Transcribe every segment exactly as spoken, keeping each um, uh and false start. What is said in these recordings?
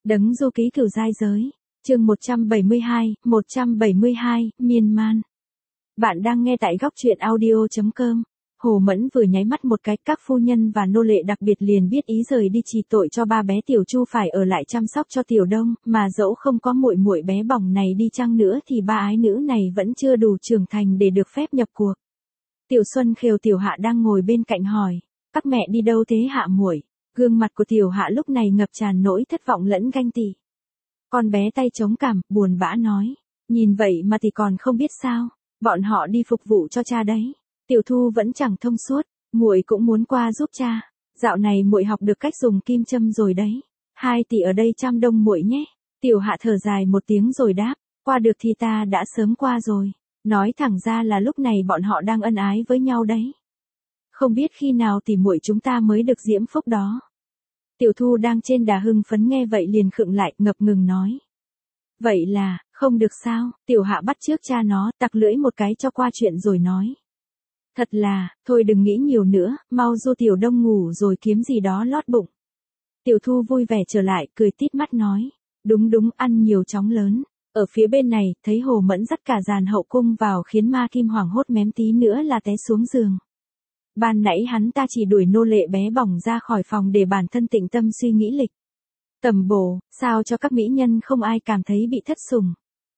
Đấng du ký cửu giai giới. Chương một trăm bảy mươi hai, một trăm bảy mươi hai, miên man. Bạn đang nghe tại góc truyện audio chấm com. Hồ Mẫn vừa nháy mắt một cái, các phu nhân và nô lệ đặc biệt liền biết ý rời đi trì tội cho ba bé Tiểu Chu phải ở lại chăm sóc cho Tiểu Đông, mà dẫu không có muội muội bé bỏng này đi chăng nữa thì ba ái nữ này vẫn chưa đủ trưởng thành để được phép nhập cuộc. Tiểu Xuân khều Tiểu Hạ đang ngồi bên cạnh hỏi, các mẹ đi đâu thế Hạ muội? Gương mặt của Tiểu Hạ lúc này ngập tràn nỗi thất vọng lẫn ganh tị. Con bé tay chống cằm, buồn bã nói, nhìn vậy mà thì còn không biết sao, bọn họ đi phục vụ cho cha đấy. Tiểu Thu vẫn chẳng thông suốt, muội cũng muốn qua giúp cha. Dạo này muội học được cách dùng kim châm rồi đấy. Hai tỷ ở đây chăm đông muội nhé. Tiểu Hạ thở dài một tiếng rồi đáp, qua được thì ta đã sớm qua rồi. Nói thẳng ra là lúc này bọn họ đang ân ái với nhau đấy. Không biết khi nào thì muội chúng ta mới được diễm phúc đó. Tiểu Thu đang trên đà hưng phấn nghe vậy liền khựng lại, ngập ngừng nói. Vậy là, không được sao? Tiểu Hạ bắt chước cha nó, tặc lưỡi một cái cho qua chuyện rồi nói. Thật là, thôi đừng nghĩ nhiều nữa, mau du Tiểu Đông ngủ rồi kiếm gì đó lót bụng. Tiểu Thu vui vẻ trở lại, cười tít mắt nói. Đúng đúng, ăn nhiều chóng lớn. Ở phía bên này, thấy Hồ Mẫn dắt cả dàn hậu cung vào khiến Ma Kim hoảng hốt mém tí nữa là té xuống giường. Ban nãy hắn ta chỉ đuổi nô lệ bé bỏng ra khỏi phòng để bản thân tĩnh tâm suy nghĩ lịch. Tầm bổ, sao cho các mỹ nhân không ai cảm thấy bị thất sủng.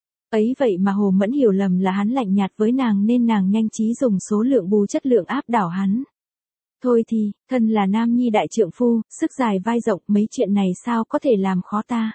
Ấy vậy mà Hồ Mẫn hiểu lầm là hắn lạnh nhạt với nàng nên nàng nhanh trí dùng số lượng bù chất lượng áp đảo hắn. Thôi thì, thân là nam nhi đại trượng phu, sức dài vai rộng, mấy chuyện này sao có thể làm khó ta.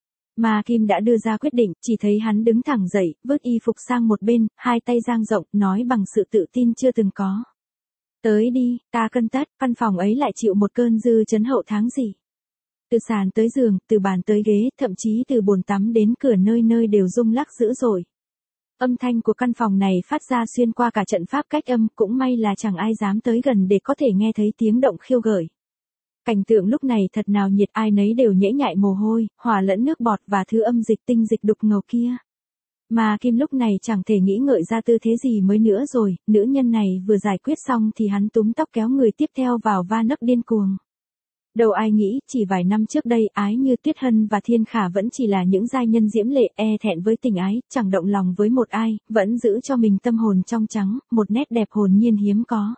Ma Kim đã đưa ra quyết định, chỉ thấy hắn đứng thẳng dậy, vứt y phục sang một bên, hai tay dang rộng, nói bằng sự tự tin chưa từng có. Tới đi, ta cân tất, căn phòng ấy lại chịu một cơn dư chấn hậu tháng gì. Từ sàn tới giường, từ bàn tới ghế, thậm chí từ bồn tắm đến cửa nơi nơi đều rung lắc dữ dội. Âm thanh của căn phòng này phát ra xuyên qua cả trận pháp cách âm, cũng may là chẳng ai dám tới gần để có thể nghe thấy tiếng động khiêu gợi. Cảnh tượng lúc này thật nào nhiệt, ai nấy đều nhễ nhại mồ hôi, hòa lẫn nước bọt và thứ âm dịch tinh dịch đục ngầu kia. Mà Kim lúc này chẳng thể nghĩ ngợi ra tư thế gì mới nữa rồi, nữ nhân này vừa giải quyết xong thì hắn túm tóc kéo người tiếp theo vào va nấc điên cuồng. Đâu ai nghĩ, chỉ vài năm trước đây Ái Như Tuyết Hân và Thiên Khả vẫn chỉ là những giai nhân diễm lệ, e thẹn với tình ái, chẳng động lòng với một ai, vẫn giữ cho mình tâm hồn trong trắng, một nét đẹp hồn nhiên hiếm có.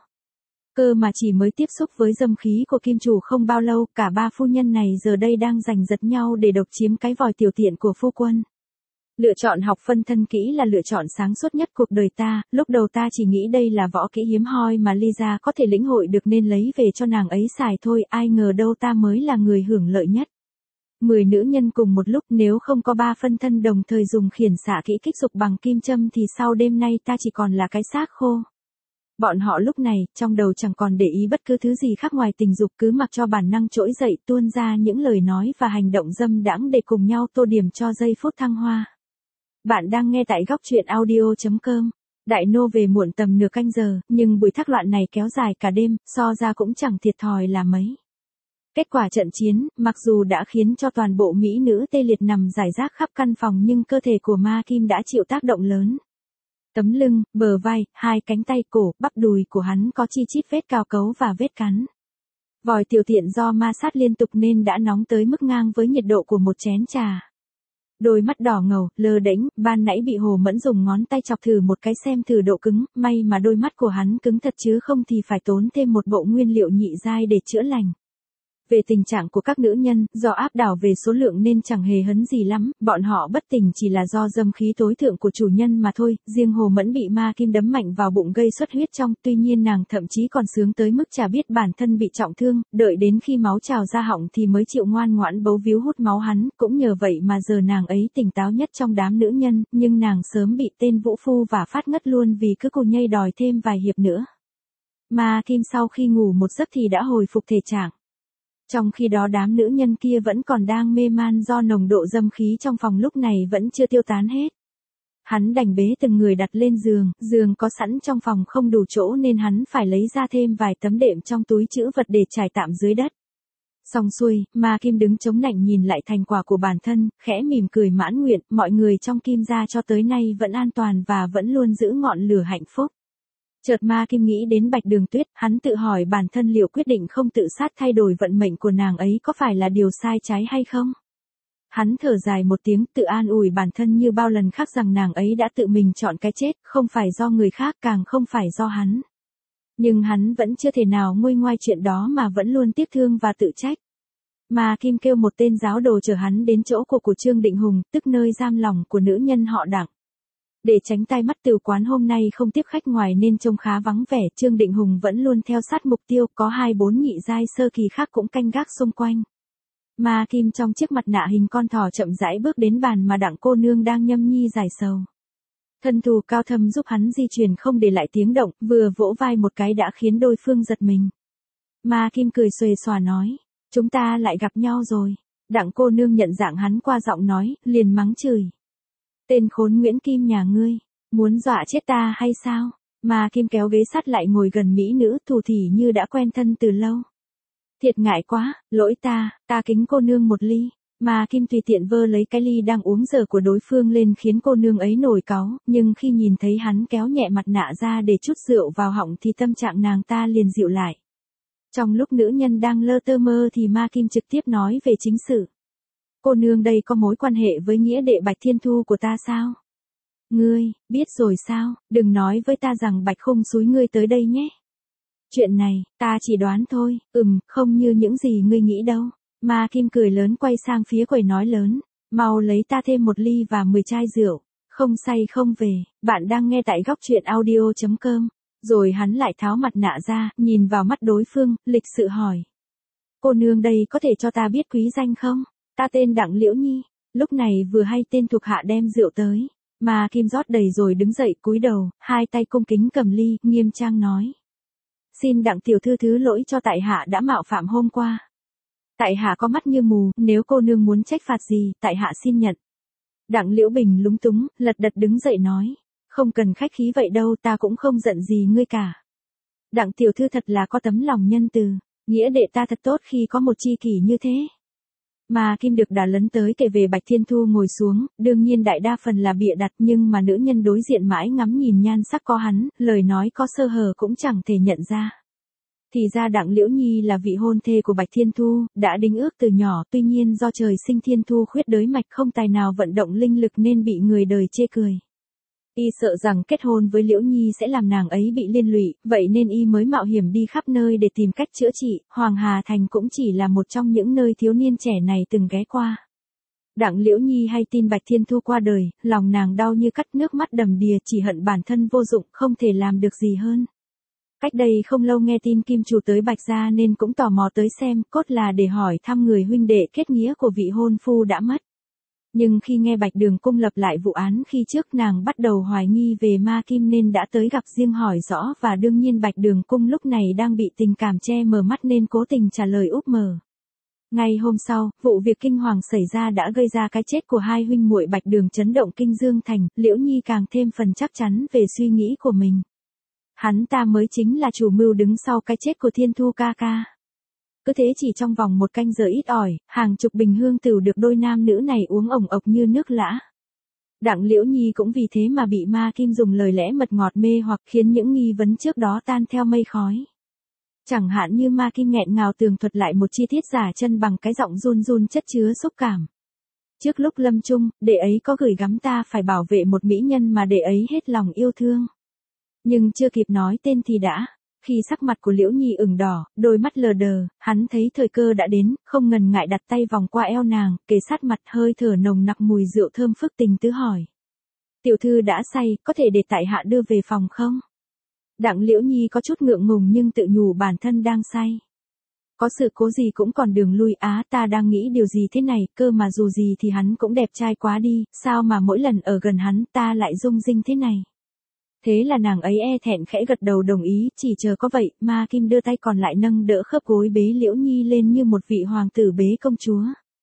Cơ mà chỉ mới tiếp xúc với dâm khí của Kim Chủ không bao lâu, cả ba phu nhân này giờ đây đang giành giật nhau để độc chiếm cái vòi tiểu tiện của phu quân. Lựa chọn học phân thân kỹ là lựa chọn sáng suốt nhất cuộc đời ta, lúc đầu ta chỉ nghĩ đây là võ kỹ hiếm hoi mà Lisa có thể lĩnh hội được nên lấy về cho nàng ấy xài thôi, ai ngờ đâu ta mới là người hưởng lợi nhất. Mười nữ nhân cùng một lúc, nếu không có ba phân thân đồng thời dùng khiển xạ kỹ kích dục bằng kim châm thì sau đêm nay ta chỉ còn là cái xác khô. Bọn họ lúc này, trong đầu chẳng còn để ý bất cứ thứ gì khác ngoài tình dục, cứ mặc cho bản năng trỗi dậy tuôn ra những lời nói và hành động dâm đãng để cùng nhau tô điểm cho giây phút thăng hoa. Bạn đang nghe tại góc truyện audio chấm com. Đại nô về muộn tầm nửa canh giờ, nhưng buổi thác loạn này kéo dài cả đêm, so ra cũng chẳng thiệt thòi là mấy. Kết quả trận chiến, mặc dù đã khiến cho toàn bộ mỹ nữ tê liệt nằm rải rác khắp căn phòng nhưng cơ thể của Ma Kim đã chịu tác động lớn. Tấm lưng, bờ vai, hai cánh tay, cổ, bắp đùi của hắn có chi chít vết cào cấu và vết cắn. Vòi tiểu tiện do ma sát liên tục nên đã nóng tới mức ngang với nhiệt độ của một chén trà. Đôi mắt đỏ ngầu, lơ đễnh, ban nãy bị Hồ Mẫn dùng ngón tay chọc thử một cái xem thử độ cứng, may mà đôi mắt của hắn cứng thật chứ không thì phải tốn thêm một bộ nguyên liệu nhị giai để chữa lành. Về tình trạng của các nữ nhân, do áp đảo về số lượng nên chẳng hề hấn gì lắm, bọn họ bất tỉnh chỉ là do dâm khí tối thượng của chủ nhân mà thôi, riêng Hồ Mẫn bị Ma Kim đấm mạnh vào bụng gây xuất huyết trong, tuy nhiên nàng thậm chí còn sướng tới mức chả biết bản thân bị trọng thương, đợi đến khi máu trào ra họng thì mới chịu ngoan ngoãn bấu víu hút máu hắn, cũng nhờ vậy mà giờ nàng ấy tỉnh táo nhất trong đám nữ nhân, nhưng nàng sớm bị tên vũ phu và phát ngất luôn vì cứ cù nhây đòi thêm vài hiệp nữa. Ma Kim sau khi ngủ một giấc thì đã hồi phục thể trạng. Trong khi đó đám nữ nhân kia vẫn còn đang mê man do nồng độ dâm khí trong phòng lúc này vẫn chưa tiêu tán hết. Hắn đành bế từng người đặt lên giường, giường có sẵn trong phòng không đủ chỗ nên hắn phải lấy ra thêm vài tấm đệm trong túi trữ vật để trải tạm dưới đất. Xong xuôi, Ma Kim đứng chống nạnh nhìn lại thành quả của bản thân, khẽ mỉm cười mãn nguyện, mọi người trong Kim gia cho tới nay vẫn an toàn và vẫn luôn giữ ngọn lửa hạnh phúc. Chợt Ma Kim nghĩ đến Bạch Đường Tuyết, hắn tự hỏi bản thân liệu quyết định không tự sát thay đổi vận mệnh của nàng ấy có phải là điều sai trái hay không? Hắn thở dài một tiếng tự an ủi bản thân như bao lần khác rằng nàng ấy đã tự mình chọn cái chết, không phải do người khác càng không phải do hắn. Nhưng hắn vẫn chưa thể nào nguôi ngoai chuyện đó mà vẫn luôn tiếc thương và tự trách. Mà Kim kêu một tên giáo đồ chở hắn đến chỗ của của Trương Định Hùng, tức nơi giam lòng của nữ nhân họ Đặng. Để tránh tai mắt từ quán hôm nay không tiếp khách ngoài nên trông khá vắng vẻ, Trương Định Hùng vẫn luôn theo sát mục tiêu, có hai bốn nhị giai sơ kỳ khác cũng canh gác xung quanh. Mà Kim trong chiếc mặt nạ hình con thỏ chậm rãi bước đến bàn mà Đặng cô nương đang nhâm nhi giải sầu. Thân thù cao thâm giúp hắn di chuyển không để lại tiếng động, vừa vỗ vai một cái đã khiến đối phương giật mình. Mà Kim cười xuề xòa nói, chúng ta lại gặp nhau rồi. Đặng cô nương nhận dạng hắn qua giọng nói, liền mắng chửi. Tên khốn Nguyễn Kim nhà ngươi, muốn dọa chết ta hay sao? Mà Kim kéo ghế sát lại ngồi gần mỹ nữ thủ thỉ như đã quen thân từ lâu. Thiệt ngại quá, lỗi ta, ta kính cô nương một ly. Mà Kim tùy tiện vơ lấy cái ly đang uống dở của đối phương lên khiến cô nương ấy nổi cáu, nhưng khi nhìn thấy hắn kéo nhẹ mặt nạ ra để chút rượu vào họng thì tâm trạng nàng ta liền dịu lại. Trong lúc nữ nhân đang lơ tơ mơ thì Ma Kim trực tiếp nói về chính sự. Cô nương đây có mối quan hệ với nghĩa đệ Bạch Thiên Thu của ta sao? Ngươi, biết rồi sao, đừng nói với ta rằng Bạch Khung xúi ngươi tới đây nhé. Chuyện này, ta chỉ đoán thôi, ừm, không như những gì ngươi nghĩ đâu. Ma Kim cười lớn quay sang phía quầy nói lớn, mau lấy ta thêm một ly và mười chai rượu, không say không về, bạn đang nghe tại góc truyện audio chấm com. Rồi hắn lại tháo mặt nạ ra, nhìn vào mắt đối phương, lịch sự hỏi. Cô nương đây có thể cho ta biết quý danh không? Ta tên Đặng Liễu Nhi. Lúc này vừa hay tên thuộc hạ đem rượu tới. Mà Kim rót đầy rồi đứng dậy cúi đầu, hai tay cung kính cầm ly, nghiêm trang nói. Xin Đặng tiểu thư thứ lỗi cho tại hạ đã mạo phạm hôm qua. Tại hạ có mắt như mù, nếu cô nương muốn trách phạt gì, tại hạ xin nhận. Đặng Liễu Bình lúng túng, lật đật đứng dậy nói. Không cần khách khí vậy đâu, ta cũng không giận gì ngươi cả. Đặng tiểu thư thật là có tấm lòng nhân từ, nghĩa đệ ta thật tốt khi có một tri kỷ như thế. Mà Kim được đà lấn tới kể về Bạch Thiên Thu ngồi xuống, đương nhiên đại đa phần là bịa đặt nhưng mà nữ nhân đối diện mãi ngắm nhìn nhan sắc có hắn, lời nói có sơ hở cũng chẳng thể nhận ra. Thì ra Đặng Liễu Nhi là vị hôn thê của Bạch Thiên Thu, đã đính ước từ nhỏ, tuy nhiên do trời sinh Thiên Thu khuyết đới mạch không tài nào vận động linh lực nên bị người đời chê cười. Y sợ rằng kết hôn với Liễu Nhi sẽ làm nàng ấy bị liên lụy, vậy nên y mới mạo hiểm đi khắp nơi để tìm cách chữa trị, Hoàng Hà Thành cũng chỉ là một trong những nơi thiếu niên trẻ này từng ghé qua. Đặng Liễu Nhi hay tin Bạch Thiên Thu qua đời, lòng nàng đau như cắt, nước mắt đầm đìa, chỉ hận bản thân vô dụng, không thể làm được gì hơn. Cách đây không lâu nghe tin Kim chủ tới Bạch gia nên cũng tò mò tới xem, cốt là để hỏi thăm người huynh đệ kết nghĩa của vị hôn phu đã mất. Nhưng khi nghe Bạch Đường Cung lập lại vụ án khi trước nàng bắt đầu hoài nghi về Ma Kim nên đã tới gặp riêng hỏi rõ, và đương nhiên Bạch Đường Cung lúc này đang bị tình cảm che mờ mắt nên cố tình trả lời úp mờ. Ngày hôm sau, vụ việc kinh hoàng xảy ra đã gây ra cái chết của hai huynh muội Bạch Đường chấn động kinh Dương Thành, Liễu Nhi càng thêm phần chắc chắn về suy nghĩ của mình. Hắn ta mới chính là chủ mưu đứng sau cái chết của Thiên Thu ca ca. Cứ thế chỉ trong vòng một canh giờ ít ỏi, hàng chục bình hương tửu được đôi nam nữ này uống ồng ộc như nước lã. Đặng Liễu Nhi cũng vì thế mà bị Ma Kim dùng lời lẽ mật ngọt mê hoặc khiến những nghi vấn trước đó tan theo mây khói. Chẳng hạn như Ma Kim nghẹn ngào tường thuật lại một chi tiết giả chân bằng cái giọng run run chất chứa xúc cảm. Trước lúc lâm chung, đệ ấy có gửi gắm ta phải bảo vệ một mỹ nhân mà đệ ấy hết lòng yêu thương. Nhưng chưa kịp nói tên thì đã. Khi sắc mặt của Liễu Nhi ửng đỏ, đôi mắt lờ đờ, hắn thấy thời cơ đã đến, không ngần ngại đặt tay vòng qua eo nàng, kề sát mặt, hơi thở nồng nặc mùi rượu thơm phức tình tứ hỏi. Tiểu thư đã say, có thể để tại hạ đưa về phòng không? Đặng Liễu Nhi có chút ngượng ngùng nhưng tự nhủ bản thân đang say. Có sự cố gì cũng còn đường lui, á ta đang nghĩ điều gì thế này, cơ mà dù gì thì hắn cũng đẹp trai quá đi, sao mà mỗi lần ở gần hắn ta lại rung rinh thế này. Thế là nàng ấy e thẹn khẽ gật đầu đồng ý, chỉ chờ có vậy, Ma Kim đưa tay còn lại nâng đỡ khớp gối bế Liễu Nhi lên như một vị hoàng tử bế công chúa.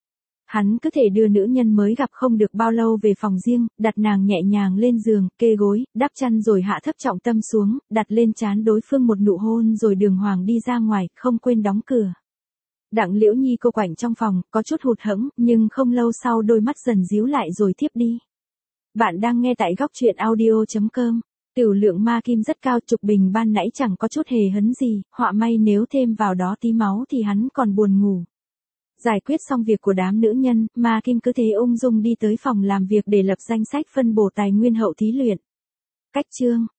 Hắn cứ thể đưa nữ nhân mới gặp không được bao lâu về phòng riêng, đặt nàng nhẹ nhàng lên giường, kê gối, đắp chăn rồi hạ thấp trọng tâm xuống, đặt lên trán đối phương một nụ hôn rồi đường hoàng đi ra ngoài, không quên đóng cửa. Đặng Liễu Nhi cô quạnh trong phòng, có chút hụt hẫng, nhưng không lâu sau đôi mắt dần díu lại rồi thiếp đi. Bạn đang nghe tại góc truyện audio chấm com. Tửu lượng Ma Kim rất cao, Trục Bình ban nãy chẳng có chút hề hấn gì, họa may nếu thêm vào đó tí máu thì hắn còn buồn ngủ. Giải quyết xong việc của đám nữ nhân, Ma Kim cứ thế ung dung đi tới phòng làm việc để lập danh sách phân bổ tài nguyên hậu thí luyện. Cách chương